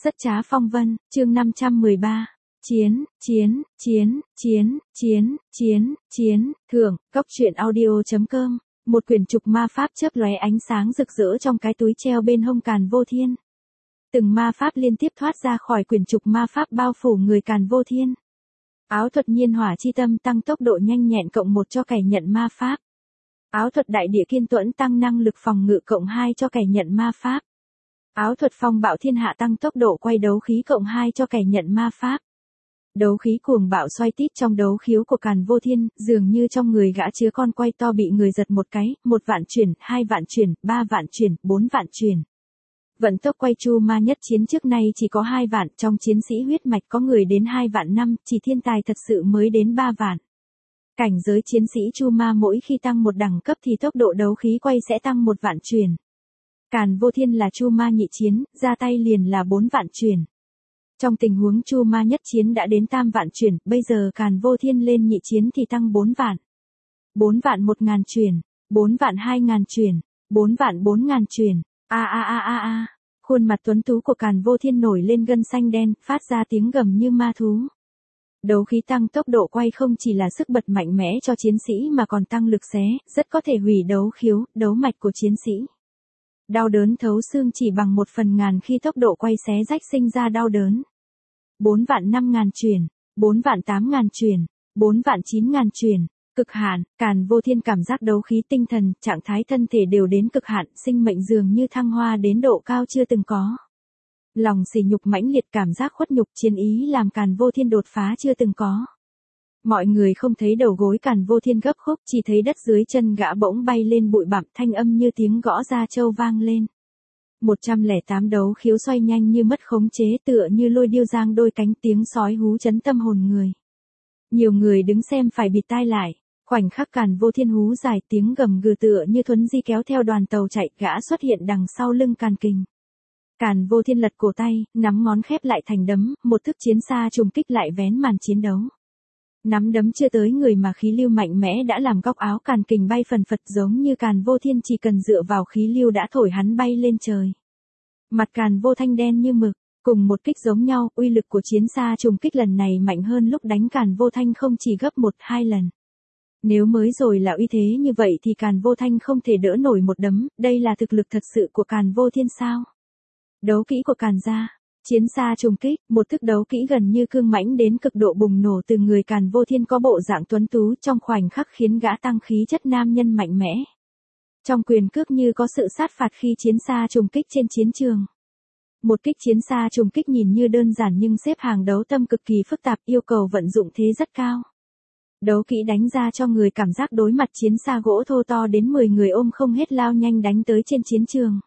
Rất trá phong vân, chương 513. Chiến, chiến, chiến, chiến, chiến, chiến, chiến, thưởng, cóc truyện audio.com. Một quyển trục ma pháp chớp lóe ánh sáng rực rỡ trong cái túi treo bên hông Càn Vô Thiên. Từng ma pháp liên tiếp thoát ra khỏi quyển trục ma pháp bao phủ người Càn Vô Thiên. Áo thuật nhiên hỏa chi tâm tăng tốc độ nhanh nhẹn cộng 1 cho kẻ nhận ma pháp. Áo thuật đại địa kiên tuẫn tăng năng lực phòng ngự cộng 2 cho kẻ nhận ma pháp. Áo thuật phong bạo thiên hạ tăng tốc độ quay đấu khí cộng 2 cho kẻ nhận ma pháp. Đấu khí cuồng bạo xoay tít trong đấu khiếu của Càn Vô Thiên, dường như trong người gã chứa con quay to bị người giật một cái, 1 vạn chuyển, 2 vạn chuyển, 3 vạn chuyển, 4 vạn chuyển. Vận tốc quay chu ma nhất chiến trước nay chỉ có 2 vạn, trong chiến sĩ huyết mạch có người đến 2 vạn năm, chỉ thiên tài thật sự mới đến 3 vạn. Cảnh giới chiến sĩ chu ma mỗi khi tăng một đẳng cấp thì tốc độ đấu khí quay sẽ tăng 1 vạn chuyển. Càn Vô Thiên là chu ma nhị chiến, ra tay liền là 4 vạn chuyển. Trong tình huống chu ma nhất chiến đã đến tam vạn chuyển, bây giờ Càn Vô Thiên lên nhị chiến thì tăng 4 vạn. 4 vạn 1.000 chuyển, 4 vạn 2.000 chuyển, 4 vạn 4.000 chuyển. Khuôn mặt tuấn tú của Càn Vô Thiên nổi lên gân xanh đen, phát ra tiếng gầm như ma thú. Đấu khí tăng tốc độ quay không chỉ là sức bật mạnh mẽ cho chiến sĩ mà còn tăng lực xé, rất có thể hủy đấu khiếu, đấu mạch của chiến sĩ. Đau đớn thấu xương chỉ bằng 1/1000 khi tốc độ quay xé rách sinh ra đau đớn. 4 vạn 5.000 chuyển, 4 vạn 8.000 chuyển, 4 vạn 9.000 chuyển, cực hạn. Càn Vô Thiên cảm giác đấu khí tinh thần, trạng thái thân thể đều đến cực hạn, sinh mệnh dường như thăng hoa đến độ cao chưa từng có. Lòng sỉ nhục mãnh liệt, cảm giác khuất nhục, chiến ý làm Càn Vô Thiên đột phá chưa từng có. Mọi người không thấy đầu gối Càn Vô Thiên gấp khúc, chỉ thấy đất dưới chân gã bỗng bay lên bụi bặm, thanh âm như tiếng gõ da trâu vang lên. 108 đấu khiếu xoay nhanh như mất khống chế, tựa như lôi điêu giang đôi cánh, tiếng sói hú chấn tâm hồn người. Nhiều người đứng xem phải bịt tai lại. Khoảnh khắc Càn Vô Thiên hú dài, tiếng gầm gừ tựa như thuấn di kéo theo đoàn tàu chạy, gã xuất hiện đằng sau lưng Càn Kình. Càn Vô Thiên lật cổ tay, nắm ngón khép lại thành đấm, một thức chiến xa trùng kích lại vén màn chiến đấu. Nắm đấm chưa tới người mà khí lưu mạnh mẽ đã làm góc áo Càn Kình bay phần phật, giống như Càn Vô Thiên chỉ cần dựa vào khí lưu đã thổi hắn bay lên trời. Mặt Càn Vô Thanh đen như mực, cùng một kích giống nhau, uy lực của chiến xa trùng kích lần này mạnh hơn lúc đánh Càn Vô Thanh không chỉ gấp 1-2 lần. Nếu mới rồi là uy thế như vậy thì Càn Vô Thanh không thể đỡ nổi một đấm, đây là thực lực thật sự của Càn Vô Thiên sao? Đấu kỹ của Càn gia. Chiến xa trùng kích, một thức đấu kỹ gần như cương mãnh đến cực độ bùng nổ từ người Càn Vô Thiên có bộ dạng tuấn tú trong khoảnh khắc khiến gã tăng khí chất nam nhân mạnh mẽ. Trong quyền cước như có sự sát phạt khi chiến xa trùng kích trên chiến trường. Một kích chiến xa trùng kích nhìn như đơn giản nhưng xếp hàng đấu tâm cực kỳ phức tạp, yêu cầu vận dụng thế rất cao. Đấu kỹ đánh ra cho người cảm giác đối mặt chiến xa gỗ thô to đến 10 người ôm không hết lao nhanh đánh tới trên chiến trường.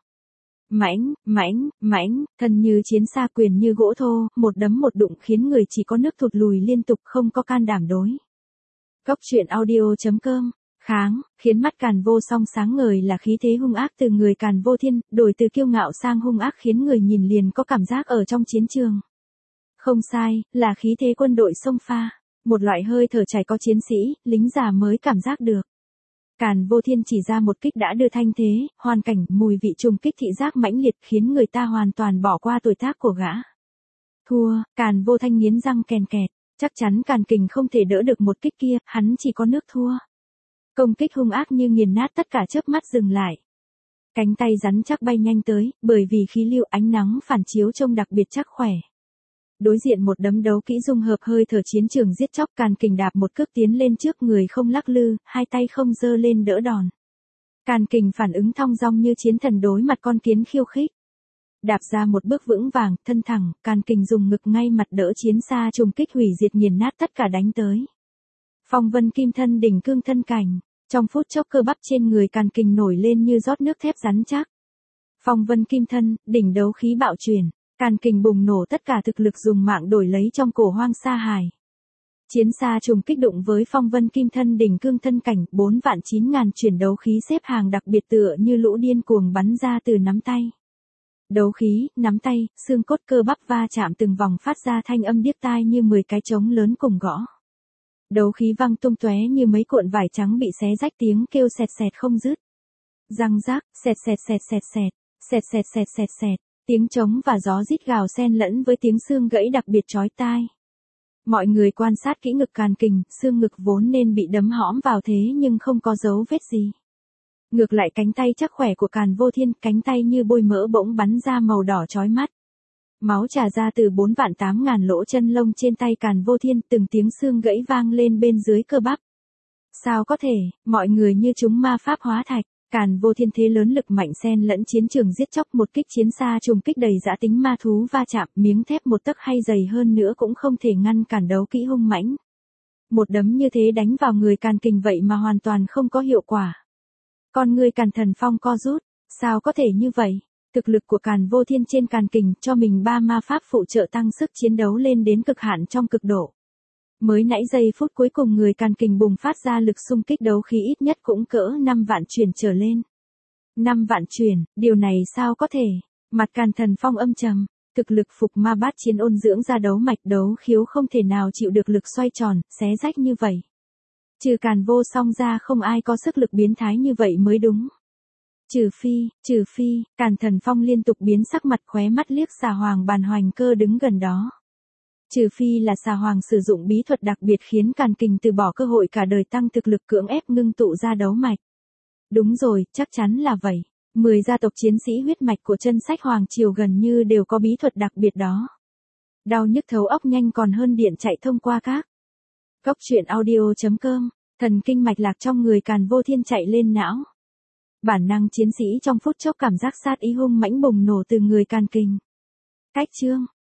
Mãnh, mãnh, mãnh, thân như chiến xa, quyền như gỗ thô, một đấm một đụng khiến người chỉ có nước thụt lùi liên tục, không có can đảm đối. Cóc truyện audio.com. Kháng, khiến mắt Càn Vô Song sáng ngời là khí thế hung ác từ người Càn Vô Thiên, đổi từ kiêu ngạo sang hung ác khiến người nhìn liền có cảm giác ở trong chiến trường. Không sai, là khí thế quân đội xông pha, một loại hơi thở chảy có chiến sĩ, lính già mới cảm giác được. Càn Vô Thiên chỉ ra một kích đã đưa thanh thế, hoàn cảnh, mùi vị trùng kích thị giác mãnh liệt khiến người ta hoàn toàn bỏ qua tuổi tác của gã. Thua, Càn Vô Thanh nghiến răng kèn kẹt, chắc chắn Càn Kình không thể đỡ được một kích kia, hắn chỉ có nước thua. Công kích hung ác như nghiền nát tất cả, chớp mắt dừng lại. Cánh tay rắn chắc bay nhanh tới, bởi vì khí lưu ánh nắng phản chiếu trông đặc biệt chắc khỏe. Đối diện một đấm đấu kỹ dung hợp hơi thở chiến trường giết chóc, Càn Kình đạp một cước tiến lên trước, người không lắc lư, hai tay không giơ lên đỡ đòn. Càn Kình phản ứng thong dong như chiến thần đối mặt con kiến khiêu khích. Đạp ra một bước vững vàng, thân thẳng, Càn Kình dùng ngực ngay mặt đỡ chiến xa trùng kích hủy diệt nghiền nát tất cả đánh tới. Phong vân kim thân đỉnh cương thân cảnh, trong phút chốc cơ bắp trên người Càn Kình nổi lên như rót nước thép rắn chắc. Phong vân kim thân, đỉnh đấu khí bạo truyền. Càn Kình bùng nổ tất cả thực lực dùng mạng đổi lấy trong cổ hoang sa hài. Chiến xa trùng kích đụng với phong vân kim thân đỉnh cương thân cảnh, 4 vạn 9.000 chuyển đấu khí xếp hàng đặc biệt tựa như lũ điên cuồng bắn ra từ nắm tay. Đấu khí, nắm tay, xương cốt cơ bắp va chạm từng vòng phát ra thanh âm điếc tai như 10 cái trống lớn cùng gõ. Đấu khí văng tung tóe như mấy cuộn vải trắng bị xé rách, tiếng kêu sẹt sẹt không dứt. Răng rác, sẹt sẹt sẹt sẹt sẹt, sẹt sẹt sẹt sẹt sẹt. Tiếng trống và gió rít gào xen lẫn với tiếng xương gãy đặc biệt chói tai. Mọi người quan sát kỹ ngực Càn Kình, xương ngực vốn nên bị đấm hõm vào thế nhưng không có dấu vết gì. Ngược lại cánh tay chắc khỏe của Càn Vô Thiên, cánh tay như bôi mỡ bỗng bắn ra màu đỏ chói mắt. Máu trà ra từ 4.800.000 lỗ chân lông trên tay Càn Vô Thiên, từng tiếng xương gãy vang lên bên dưới cơ bắp. Sao có thể, mọi người như chúng ma pháp hóa thạch. Càn Vô Thiên thế lớn lực mạnh xen lẫn chiến trường giết chóc, một kích chiến xa trùng kích đầy dã tính ma thú va chạm, miếng thép một tấc hay dày hơn nữa cũng không thể ngăn cản đấu kỹ hung mãnh. Một đấm như thế đánh vào người Càn Kình vậy mà hoàn toàn không có hiệu quả. Con người Càn Thần Phong co rút, sao có thể như vậy? Thực lực của Càn Vô Thiên trên Càn Kình cho mình 3 ma pháp phụ trợ tăng sức chiến đấu lên đến cực hạn trong cực độ. Mới nãy giây phút cuối cùng người Càn Kình bùng phát ra lực xung kích đấu khí ít nhất cũng cỡ 5 vạn truyền trở lên. 5 vạn truyền, điều này sao có thể? Mặt Càn Thần Phong âm trầm, thực lực phục ma bát chiến ôn dưỡng ra đấu mạch đấu khiếu không thể nào chịu được lực xoay tròn, xé rách như vậy. Trừ Càn Vô Song ra không ai có sức lực biến thái như vậy mới đúng. Trừ phi, Càn Thần Phong liên tục biến sắc mặt, khóe mắt liếc Xà Hoàng Bàn Hoành Cơ đứng gần đó. Trừ phi là Xà Hoàng sử dụng bí thuật đặc biệt khiến Càn Kình từ bỏ cơ hội cả đời tăng thực lực cưỡng ép ngưng tụ ra đấu mạch. Đúng rồi, chắc chắn là vậy. 10 gia tộc chiến sĩ huyết mạch của Chân Sách Hoàng Triều gần như đều có bí thuật đặc biệt đó. Đau nhức thấu óc nhanh còn hơn điện chạy thông qua các. Góc truyện audio.com, thần kinh mạch lạc trong người Càn Vô Thiên chạy lên não. Bản năng chiến sĩ trong phút chốc cảm giác sát ý hung mãnh bùng nổ từ người Càn Kình. Cách chương